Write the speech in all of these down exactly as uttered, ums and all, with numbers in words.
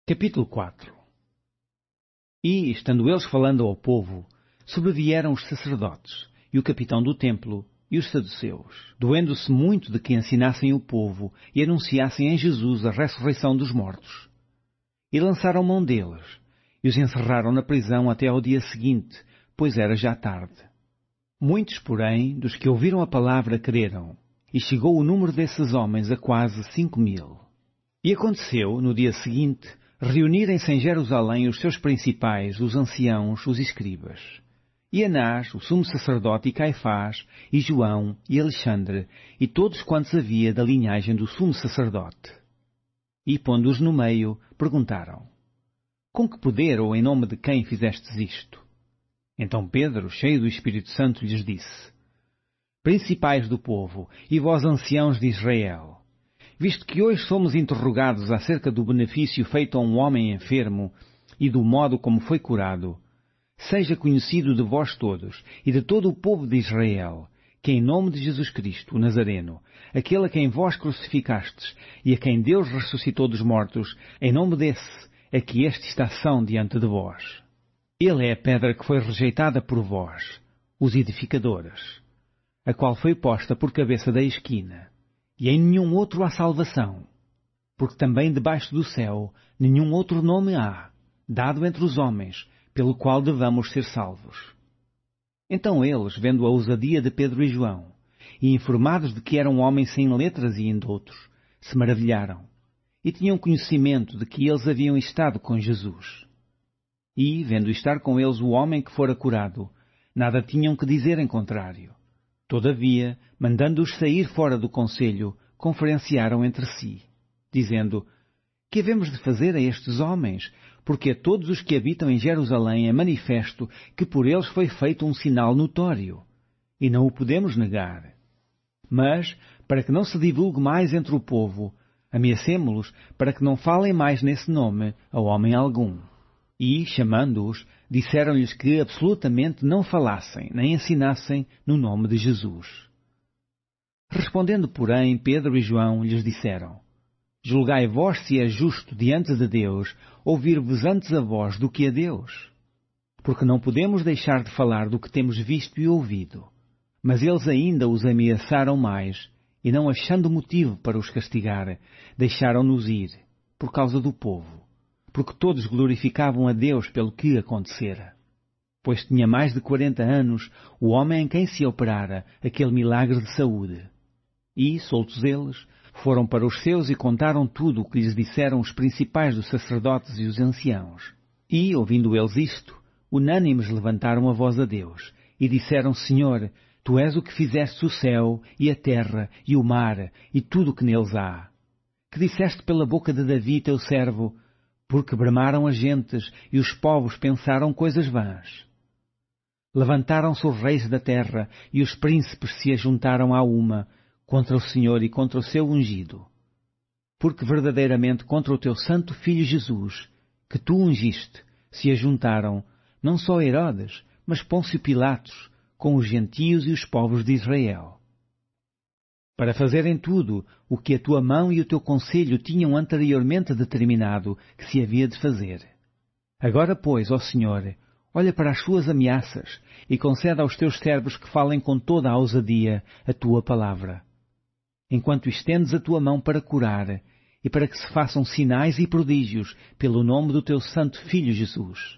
Capítulo quatro. E, estando eles falando ao povo, sobrevieram os sacerdotes, e o capitão do templo, e os saduceus, doendo-se muito de que ensinassem o povo e anunciassem em Jesus a ressurreição dos mortos. E lançaram mão deles, e os encerraram na prisão até ao dia seguinte, pois era já tarde. Muitos, porém, dos que ouviram a palavra creram, e chegou o número desses homens a quase cinco mil. E aconteceu, no dia seguinte, reunirem-se em Jerusalém os seus principais, os anciãos, os escribas. E Anás, o sumo sacerdote, e Caifás, e João, e Alexandre, e todos quantos havia da linhagem do sumo sacerdote. E, pondo-os no meio, perguntaram: Com que poder ou em nome de quem fizestes isto? Então Pedro, cheio do Espírito Santo, lhes disse: Principais do povo, e vós anciãos de Israel, visto que hoje somos interrogados acerca do benefício feito a um homem enfermo e do modo como foi curado, seja conhecido de vós todos e de todo o povo de Israel, que em nome de Jesus Cristo, o Nazareno, aquele a quem vós crucificastes e a quem Deus ressuscitou dos mortos, em nome desse é que este está são diante de vós. Ele é a pedra que foi rejeitada por vós, os edificadores, a qual foi posta por cabeça da esquina. E em nenhum outro há salvação, porque também debaixo do céu nenhum outro nome há, dado entre os homens, pelo qual devamos ser salvos. Então eles, vendo a ousadia de Pedro e João, e informados de que eram homens sem letras e indoutos, se maravilharam, e tinham conhecimento de que eles haviam estado com Jesus. E, vendo estar com eles o homem que fora curado, nada tinham que dizer em contrário. Todavia, mandando-os sair fora do conselho, conferenciaram entre si, dizendo: Que havemos de fazer a estes homens? Porque a todos os que habitam em Jerusalém é manifesto que por eles foi feito um sinal notório, e não o podemos negar. Mas, para que não se divulgue mais entre o povo, ameacemo-los para que não falem mais nesse nome a homem algum. E, chamando-os, disseram-lhes que absolutamente não falassem, nem ensinassem no nome de Jesus. Respondendo, porém, Pedro e João lhes disseram: Julgai vós se é justo diante de Deus ouvir-vos antes a vós do que a Deus. Porque não podemos deixar de falar do que temos visto e ouvido. Mas eles ainda os ameaçaram mais, e não achando motivo para os castigar, deixaram-nos ir, por causa do povo. Porque todos glorificavam a Deus pelo que acontecera. Pois tinha mais de quarenta anos o homem em quem se operara aquele milagre de saúde. E, soltos eles, foram para os seus e contaram tudo o que lhes disseram os principais dos sacerdotes e os anciãos. E, ouvindo eles isto, unânimes levantaram a voz a Deus, e disseram: Senhor, Tu és o que fizeste o céu, e a terra, e o mar, e tudo o que neles há. Que disseste pela boca de Davi, teu servo: Porque bramaram as gentes e os povos pensaram coisas vãs. Levantaram-se os reis da terra e os príncipes se ajuntaram à uma contra o Senhor e contra o seu ungido. Porque verdadeiramente contra o teu santo Filho Jesus, que tu ungiste, se ajuntaram não só Herodes, mas Pôncio Pilatos, com os gentios e os povos de Israel. Para fazerem tudo o que a tua mão e o teu conselho tinham anteriormente determinado que se havia de fazer. Agora, pois, ó Senhor, olha para as suas ameaças e concede aos teus servos que falem com toda a ousadia a tua palavra. Enquanto estendes a tua mão para curar e para que se façam sinais e prodígios pelo nome do teu santo Filho Jesus.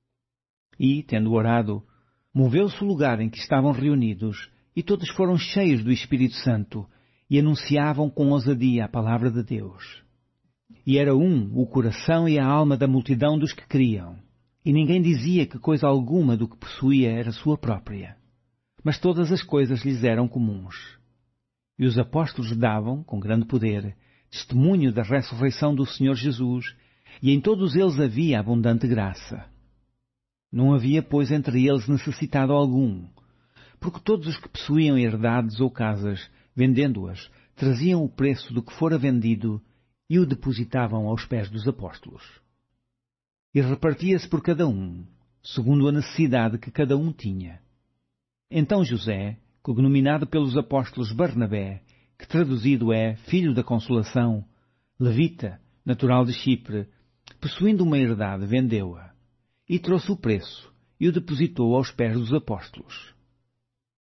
E, tendo orado, moveu-se o lugar em que estavam reunidos, e todos foram cheios do Espírito Santo, e anunciavam com ousadia a palavra de Deus. E era um o coração e a alma da multidão dos que criam, e ninguém dizia que coisa alguma do que possuía era sua própria, mas todas as coisas lhes eram comuns. E os apóstolos davam, com grande poder, testemunho da ressurreição do Senhor Jesus, e em todos eles havia abundante graça. Não havia, pois, entre eles necessitado algum, porque todos os que possuíam herdades ou casas, vendendo-as, traziam o preço do que fora vendido e o depositavam aos pés dos apóstolos. E repartia-se por cada um, segundo a necessidade que cada um tinha. Então José, cognominado pelos apóstolos Barnabé, que traduzido é Filho da Consolação, levita, natural de Chipre, possuindo uma herdade, vendeu-a, e trouxe o preço, e o depositou aos pés dos apóstolos.